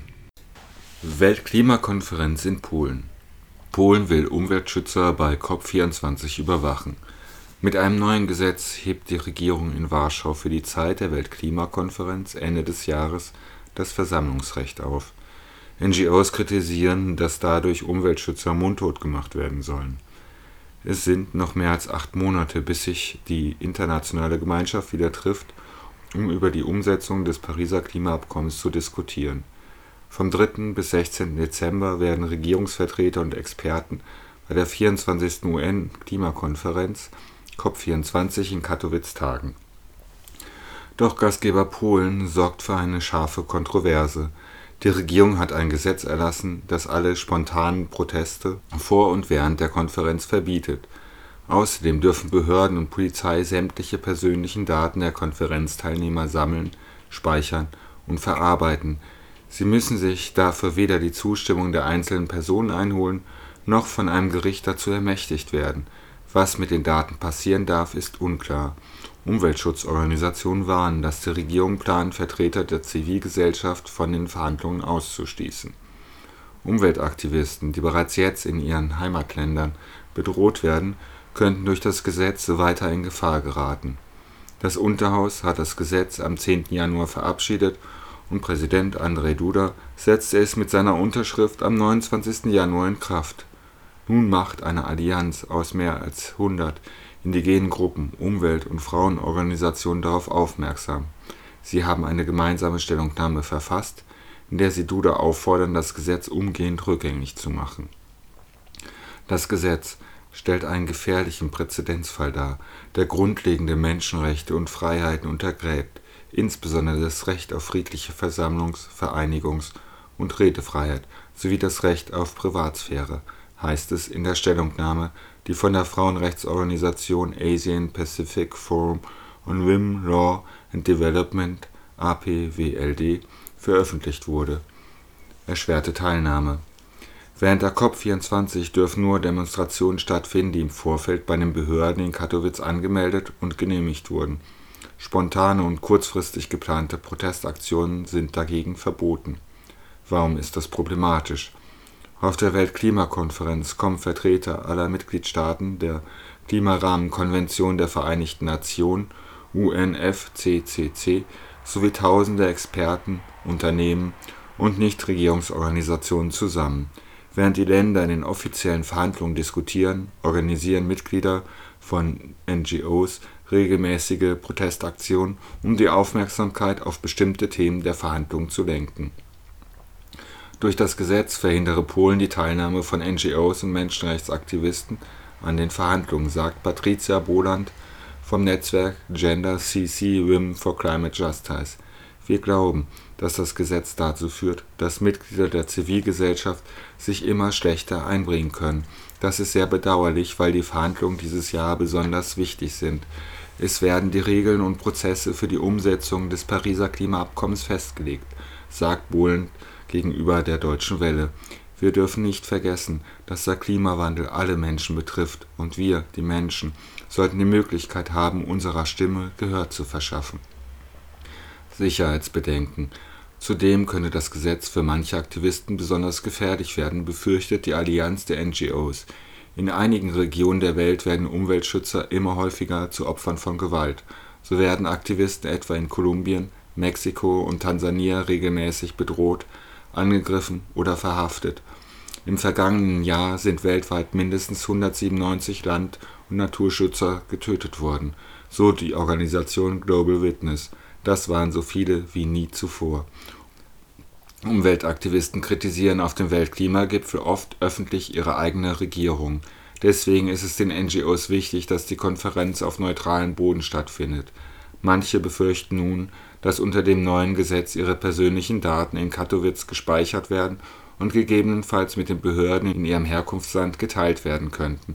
Weltklimakonferenz in Polen. Polen will Umweltschützer bei COP vierundzwanzig überwachen. Mit einem neuen Gesetz hebt die Regierung in Warschau für die Zeit der Weltklimakonferenz Ende des Jahres das Versammlungsrecht auf. N G Os kritisieren, dass dadurch Umweltschützer mundtot gemacht werden sollen. Es sind noch mehr als acht Monate, bis sich die internationale Gemeinschaft wieder trifft, um über die Umsetzung des Pariser Klimaabkommens zu diskutieren. Vom dritten bis sechzehnten Dezember werden Regierungsvertreter und Experten bei der vierundzwanzigsten U N-Klimakonferenz COP vierundzwanzig in Katowice tagen. Doch Gastgeber Polen sorgt für eine scharfe Kontroverse. Die Regierung hat ein Gesetz erlassen, das alle spontanen Proteste vor und während der Konferenz verbietet. Außerdem dürfen Behörden und Polizei sämtliche persönlichen Daten der Konferenzteilnehmer sammeln, speichern und verarbeiten. Sie müssen sich dafür weder die Zustimmung der einzelnen Personen einholen, noch von einem Gericht dazu ermächtigt werden. Was mit den Daten passieren darf, ist unklar. Umweltschutzorganisationen warnen, dass die Regierung plant, Vertreter der Zivilgesellschaft von den Verhandlungen auszuschließen. Umweltaktivisten, die bereits jetzt in ihren Heimatländern bedroht werden, könnten durch das Gesetz weiter in Gefahr geraten. Das Unterhaus hat das Gesetz am zehnten Januar verabschiedet und Präsident Andrzej Duda setzte es mit seiner Unterschrift am neunundzwanzigsten Januar in Kraft. Nun macht eine Allianz aus mehr als hundert indigenen Gruppen, Umwelt- und Frauenorganisationen darauf aufmerksam. Sie haben eine gemeinsame Stellungnahme verfasst, in der sie Duda auffordern, das Gesetz umgehend rückgängig zu machen. Das Gesetz stellt einen gefährlichen Präzedenzfall dar, der grundlegende Menschenrechte und Freiheiten untergräbt, insbesondere das Recht auf friedliche Versammlungs-, Vereinigungs- und Redefreiheit sowie das Recht auf Privatsphäre, heißt es in der Stellungnahme, die von der Frauenrechtsorganisation Asian Pacific Forum on Women, Law and Development A P W L D veröffentlicht wurde. erschwerte Teilnahme. Während der COP vierundzwanzig dürfen nur Demonstrationen stattfinden, die im Vorfeld bei den Behörden in Katowice angemeldet und genehmigt wurden. Spontane und kurzfristig geplante Protestaktionen sind dagegen verboten. Warum ist das problematisch? Auf der Weltklimakonferenz kommen Vertreter aller Mitgliedstaaten der Klimarahmenkonvention der Vereinten Nationen U N F C C C sowie tausende Experten, Unternehmen und Nichtregierungsorganisationen zusammen. Während die Länder in den offiziellen Verhandlungen diskutieren, organisieren Mitglieder von N G Os regelmäßige Protestaktionen, um die Aufmerksamkeit auf bestimmte Themen der Verhandlungen zu lenken. Durch das Gesetz verhindere Polen die Teilnahme von N G Os und Menschenrechtsaktivisten an den Verhandlungen, sagt Patricia Boland vom Netzwerk Gender C C Women for Climate Justice. Wir glauben, dass das Gesetz dazu führt, dass Mitglieder der Zivilgesellschaft sich immer schlechter einbringen können. Das ist sehr bedauerlich, weil die Verhandlungen dieses Jahr besonders wichtig sind. Es werden die Regeln und Prozesse für die Umsetzung des Pariser Klimaabkommens festgelegt, sagt Boland gegenüber der Deutschen Welle. Wir dürfen nicht vergessen, dass der Klimawandel alle Menschen betrifft und wir, die Menschen, sollten die Möglichkeit haben, unserer Stimme Gehör zu verschaffen. Sicherheitsbedenken. Zudem könne das Gesetz für manche Aktivisten besonders gefährlich werden, befürchtet die Allianz der N G Os. In einigen Regionen der Welt werden Umweltschützer immer häufiger zu Opfern von Gewalt. So werden Aktivisten etwa in Kolumbien, Mexiko und Tansania regelmäßig bedroht, angegriffen oder verhaftet. Im vergangenen Jahr sind weltweit mindestens hundertsiebenundneunzig Land- und Naturschützer getötet worden, so die Organisation Global Witness. Das waren so viele wie nie zuvor. Umweltaktivisten kritisieren auf dem Weltklimagipfel oft öffentlich ihre eigene Regierung. Deswegen ist es den N G Os wichtig, dass die Konferenz auf neutralem Boden stattfindet. Manche befürchten nun, dass unter dem neuen Gesetz ihre persönlichen Daten in Katowice gespeichert werden und gegebenenfalls mit den Behörden in ihrem Herkunftsland geteilt werden könnten.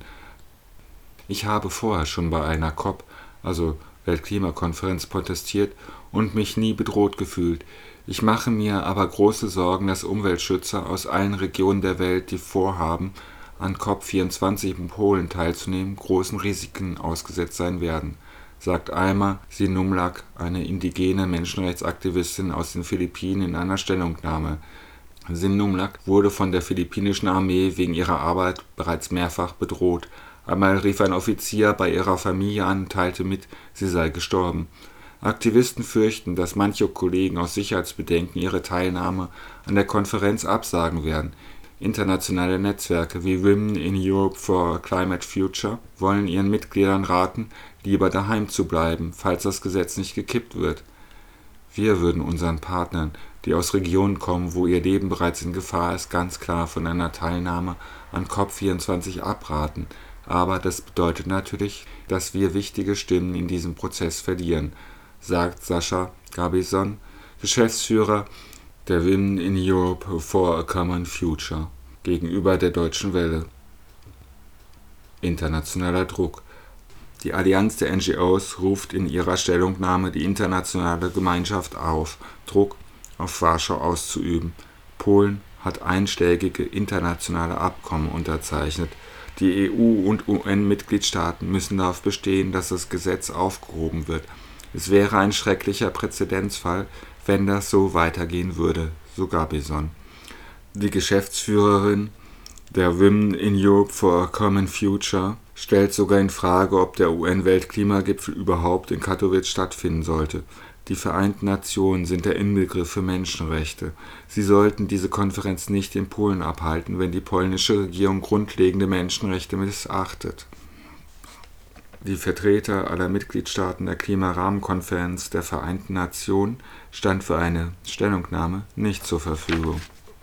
Ich habe vorher schon bei einer COP, also Weltklimakonferenz, protestiert und mich nie bedroht gefühlt. Ich mache mir aber große Sorgen, dass Umweltschützer aus allen Regionen der Welt, die vorhaben, an COP vierundzwanzig in Polen teilzunehmen, großen Risiken ausgesetzt sein werden, sagt Alma Sinumlak, eine indigene Menschenrechtsaktivistin aus den Philippinen, in einer Stellungnahme. Sinumlak wurde von der philippinischen Armee wegen ihrer Arbeit bereits mehrfach bedroht. Einmal rief ein Offizier bei ihrer Familie an und teilte mit, sie sei gestorben. Aktivisten fürchten, dass manche Kollegen aus Sicherheitsbedenken ihre Teilnahme an der Konferenz absagen werden. Internationale Netzwerke wie Women in Europe for a Climate Future wollen ihren Mitgliedern raten, lieber daheim zu bleiben, falls das Gesetz nicht gekippt wird. Wir würden unseren Partnern, die aus Regionen kommen, wo ihr Leben bereits in Gefahr ist, ganz klar von einer Teilnahme an COP vierundzwanzig abraten. Aber das bedeutet natürlich, dass wir wichtige Stimmen in diesem Prozess verlieren, sagt Sascha Gabison, Geschäftsführer der Women in Europe for a Common Future, gegenüber der Deutschen Welle. Internationaler Druck. Die Allianz der N G Os ruft in ihrer Stellungnahme die internationale Gemeinschaft auf, Druck auf Warschau auszuüben. Polen hat einschlägige internationale Abkommen unterzeichnet. Die E U und U N-Mitgliedstaaten müssen darauf bestehen, dass das Gesetz aufgehoben wird. Es wäre ein schrecklicher Präzedenzfall, wenn das so weitergehen würde, so Gabison. Die Geschäftsführerin der Women in Europe for a Common Future stellt sogar in Frage, ob der U N-Weltklimagipfel überhaupt in Katowice stattfinden sollte. Die Vereinten Nationen sind der Inbegriff für Menschenrechte. Sie sollten diese Konferenz nicht in Polen abhalten, wenn die polnische Regierung grundlegende Menschenrechte missachtet. Die Vertreter aller Mitgliedstaaten der Klimarahmenkonferenz der Vereinten Nationen stand für eine Stellungnahme nicht zur Verfügung.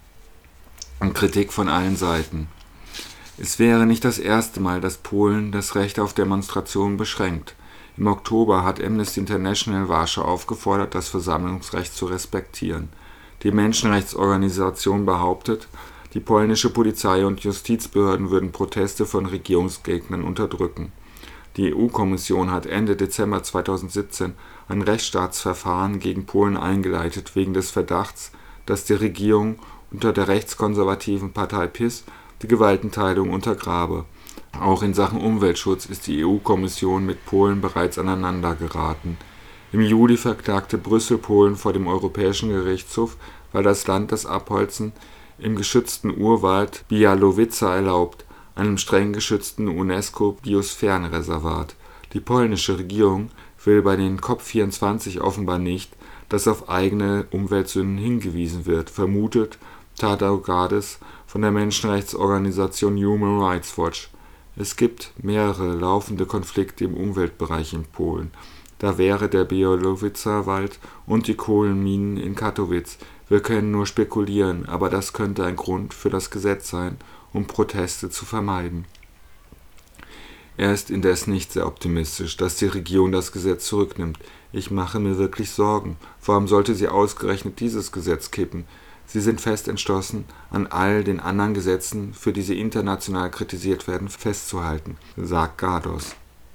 Und Kritik von allen Seiten. Es wäre nicht das erste Mal, dass Polen das Recht auf Demonstrationen beschränkt. Im Oktober hat Amnesty International Warschau aufgefordert, das Versammlungsrecht zu respektieren. Die Menschenrechtsorganisation behauptet, die polnische Polizei und Justizbehörden würden Proteste von Regierungsgegnern unterdrücken. Die E U-Kommission hat Ende Dezember zweitausendsiebzehn ein Rechtsstaatsverfahren gegen Polen eingeleitet, wegen des Verdachts, dass die Regierung unter der rechtskonservativen Partei P I S die Gewaltenteilung untergrabe. Auch in Sachen Umweltschutz ist die E U-Kommission mit Polen bereits aneinander geraten. Im Juli verklagte Brüssel Polen vor dem Europäischen Gerichtshof, weil das Land das Abholzen im geschützten Urwald Bialowice erlaubt, einem streng geschützten UNESCO-Biosphärenreservat. Die polnische Regierung will bei den COP vierundzwanzig offenbar nicht, dass auf eigene Umweltsünden hingewiesen wird, vermutet Tadeusz Gades von der Menschenrechtsorganisation Human Rights Watch. Es gibt mehrere laufende Konflikte im Umweltbereich in Polen. Da wäre der Bialowice-Wald und die Kohlenminen in Katowice. Wir können nur spekulieren, aber das könnte ein Grund für das Gesetz sein, um Proteste zu vermeiden. Er ist indes nicht sehr optimistisch, dass die Regierung das Gesetz zurücknimmt. Ich mache mir wirklich Sorgen. Warum sollte sie ausgerechnet dieses Gesetz kippen? Sie sind fest entschlossen, an all den anderen Gesetzen, für die sie international kritisiert werden, festzuhalten, sagt Gados.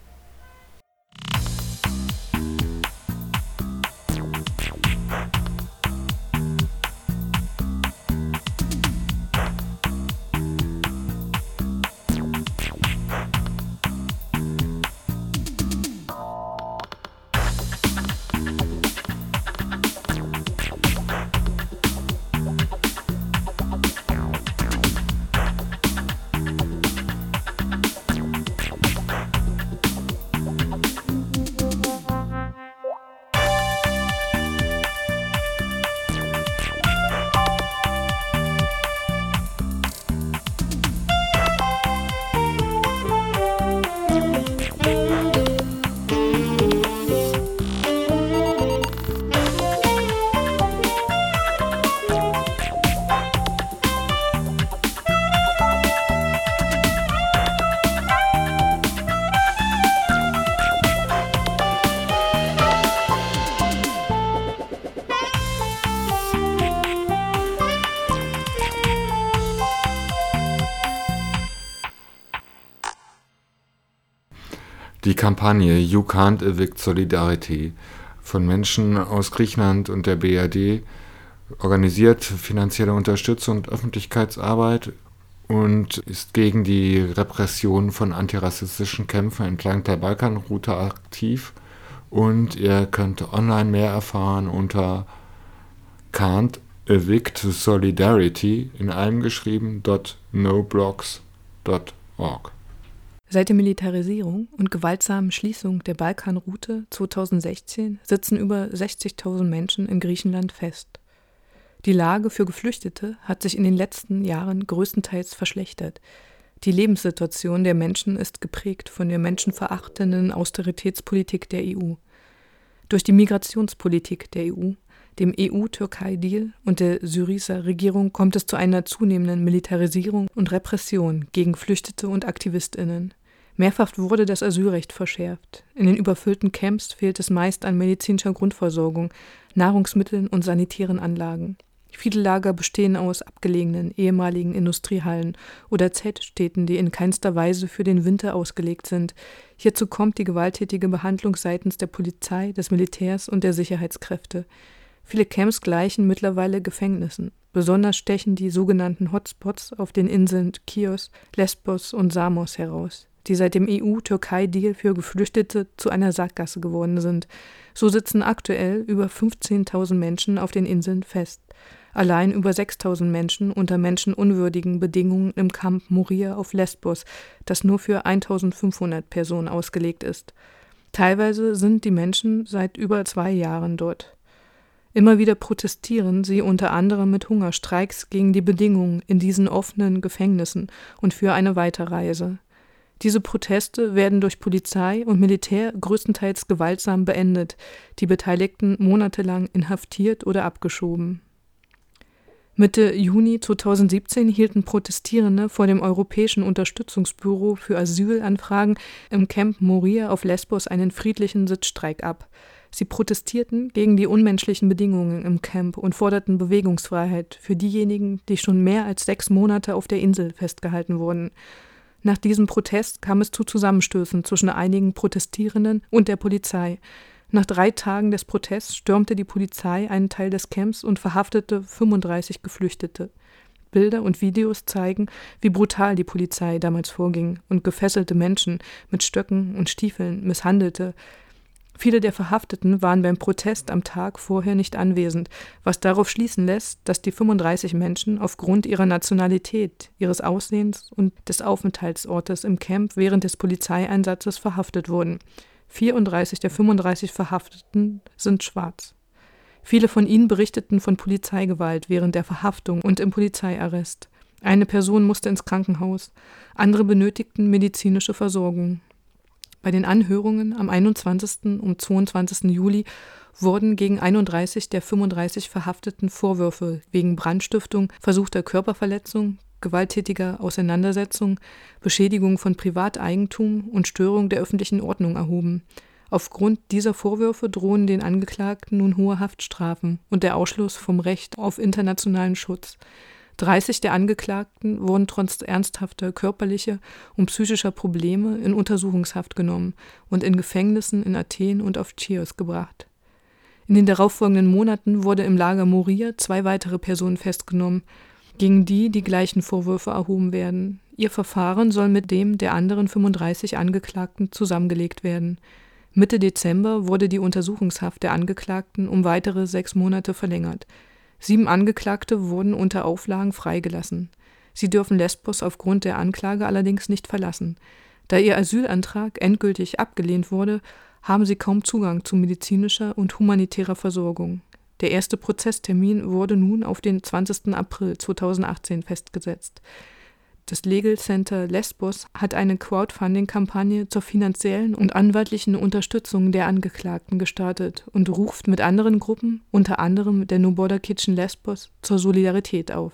Die Kampagne You Can't Evict Solidarity von Menschen aus Griechenland und der B R D organisiert finanzielle Unterstützung und Öffentlichkeitsarbeit und ist gegen die Repression von antirassistischen Kämpfern entlang der Balkanroute aktiv. Und ihr könnt online mehr erfahren unter Can't Evict Solidarity in einem geschrieben .noblogs punkt org. Seit der Militarisierung und gewaltsamen Schließung der Balkanroute zweitausendsechzehn sitzen über sechzigtausend Menschen in Griechenland fest. Die Lage für Geflüchtete hat sich in den letzten Jahren größtenteils verschlechtert. Die Lebenssituation der Menschen ist geprägt von der menschenverachtenden Austeritätspolitik der E U. Durch die Migrationspolitik der E U, dem E U-Türkei-Deal und der Syriza-Regierung kommt es zu einer zunehmenden Militarisierung und Repression gegen Geflüchtete und AktivistInnen. Mehrfach wurde das Asylrecht verschärft. In den überfüllten Camps fehlt es meist an medizinischer Grundversorgung, Nahrungsmitteln und sanitären Anlagen. Viele Lager bestehen aus abgelegenen ehemaligen Industriehallen oder Zeltstädten, die in keinster Weise für den Winter ausgelegt sind. Hierzu kommt die gewalttätige Behandlung seitens der Polizei, des Militärs und der Sicherheitskräfte. Viele Camps gleichen mittlerweile Gefängnissen. Besonders stechen die sogenannten Hotspots auf den Inseln Chios, Lesbos und Samos heraus, die seit dem E U-Türkei-Deal für Geflüchtete zu einer Sackgasse geworden sind. So sitzen aktuell über fünfzehntausend Menschen auf den Inseln fest. Allein über sechstausend Menschen unter menschenunwürdigen Bedingungen im Camp Moria auf Lesbos, das nur für eintausendfünfhundert Personen ausgelegt ist. Teilweise sind die Menschen seit über zwei Jahren dort. Immer wieder protestieren sie unter anderem mit Hungerstreiks gegen die Bedingungen in diesen offenen Gefängnissen und für eine Weiterreise. Diese Proteste werden durch Polizei und Militär größtenteils gewaltsam beendet, die Beteiligten monatelang inhaftiert oder abgeschoben. Mitte Juni zweitausendsiebzehn hielten Protestierende vor dem Europäischen Unterstützungsbüro für Asylanfragen im Camp Moria auf Lesbos einen friedlichen Sitzstreik ab. Sie protestierten gegen die unmenschlichen Bedingungen im Camp und forderten Bewegungsfreiheit für diejenigen, die schon mehr als sechs Monate auf der Insel festgehalten wurden. Nach diesem Protest kam es zu Zusammenstößen zwischen einigen Protestierenden und der Polizei. Nach drei Tagen des Protests stürmte die Polizei einen Teil des Camps und verhaftete fünfunddreißig Geflüchtete. Bilder und Videos zeigen, wie brutal die Polizei damals vorging und gefesselte Menschen mit Stöcken und Stiefeln misshandelte. Viele der Verhafteten waren beim Protest am Tag vorher nicht anwesend, was darauf schließen lässt, dass die fünfunddreißig Menschen aufgrund ihrer Nationalität, ihres Aussehens und des Aufenthaltsortes im Camp während des Polizeieinsatzes verhaftet wurden. vierunddreißig der fünfunddreißig Verhafteten sind schwarz. Viele von ihnen berichteten von Polizeigewalt während der Verhaftung und im Polizeiarrest. Eine Person musste ins Krankenhaus, andere benötigten medizinische Versorgung. Bei den Anhörungen am einundzwanzigsten und zweiundzwanzigsten Juli wurden gegen einunddreißig der fünfunddreißig Verhafteten Vorwürfe wegen Brandstiftung, versuchter Körperverletzung, gewalttätiger Auseinandersetzung, Beschädigung von Privateigentum und Störung der öffentlichen Ordnung erhoben. Aufgrund dieser Vorwürfe drohen den Angeklagten nun hohe Haftstrafen und der Ausschluss vom Recht auf internationalen Schutz. dreißig der Angeklagten wurden trotz ernsthafter körperlicher und psychischer Probleme in Untersuchungshaft genommen und in Gefängnissen in Athen und auf Chios gebracht. In den darauffolgenden Monaten wurde im Lager Moria zwei weitere Personen festgenommen, gegen die die gleichen Vorwürfe erhoben werden. Ihr Verfahren soll mit dem der anderen fünfunddreißig Angeklagten zusammengelegt werden. Mitte Dezember wurde die Untersuchungshaft der Angeklagten um weitere sechs Monate verlängert. Sieben Angeklagte wurden unter Auflagen freigelassen. Sie dürfen Lesbos aufgrund der Anklage allerdings nicht verlassen. Da ihr Asylantrag endgültig abgelehnt wurde, haben sie kaum Zugang zu medizinischer und humanitärer Versorgung. Der erste Prozesstermin wurde nun auf den zwanzigsten April zweitausendachtzehn festgesetzt. Das Legal Center Lesbos hat eine Crowdfunding-Kampagne zur finanziellen und anwaltlichen Unterstützung der Angeklagten gestartet und ruft mit anderen Gruppen, unter anderem der No Border Kitchen Lesbos, zur Solidarität auf.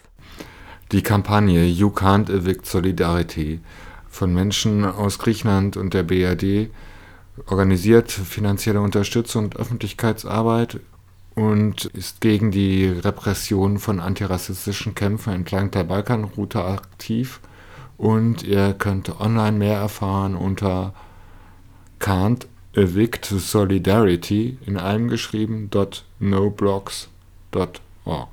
Die Kampagne You Can't Evict Solidarity von Menschen aus Griechenland und der B R D organisiert finanzielle Unterstützung und Öffentlichkeitsarbeit und ist gegen die Repression von antirassistischen Kämpfern entlang der Balkanroute aktiv. Und ihr könnt online mehr erfahren unter Can't Evict Solidarity in allem geschrieben .noblogs punkt org.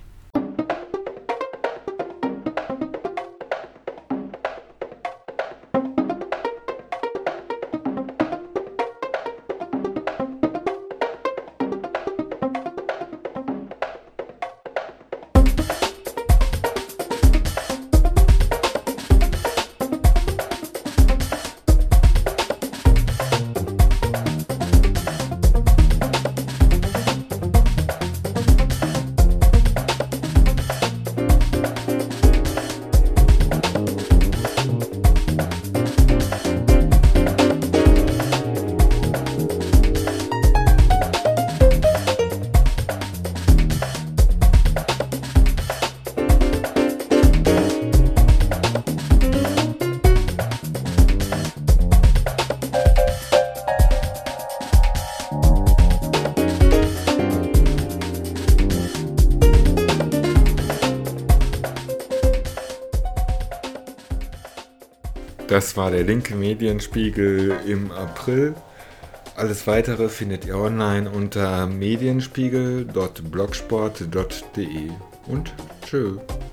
Das war der linke Medienspiegel im April. Alles Weitere findet ihr online unter medienspiegel punkt blogspot punkt de und tschö.